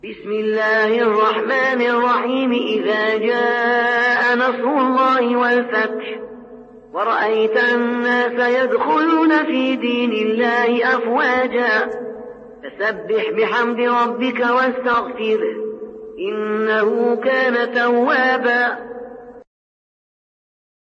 بسم الله الرحمن الرحيم. إذا جاء نصر الله والفتح ورأيت الناس يدخلون في دين الله أفواجا فسبح بحمد ربك واستغفره إنه كان توابا.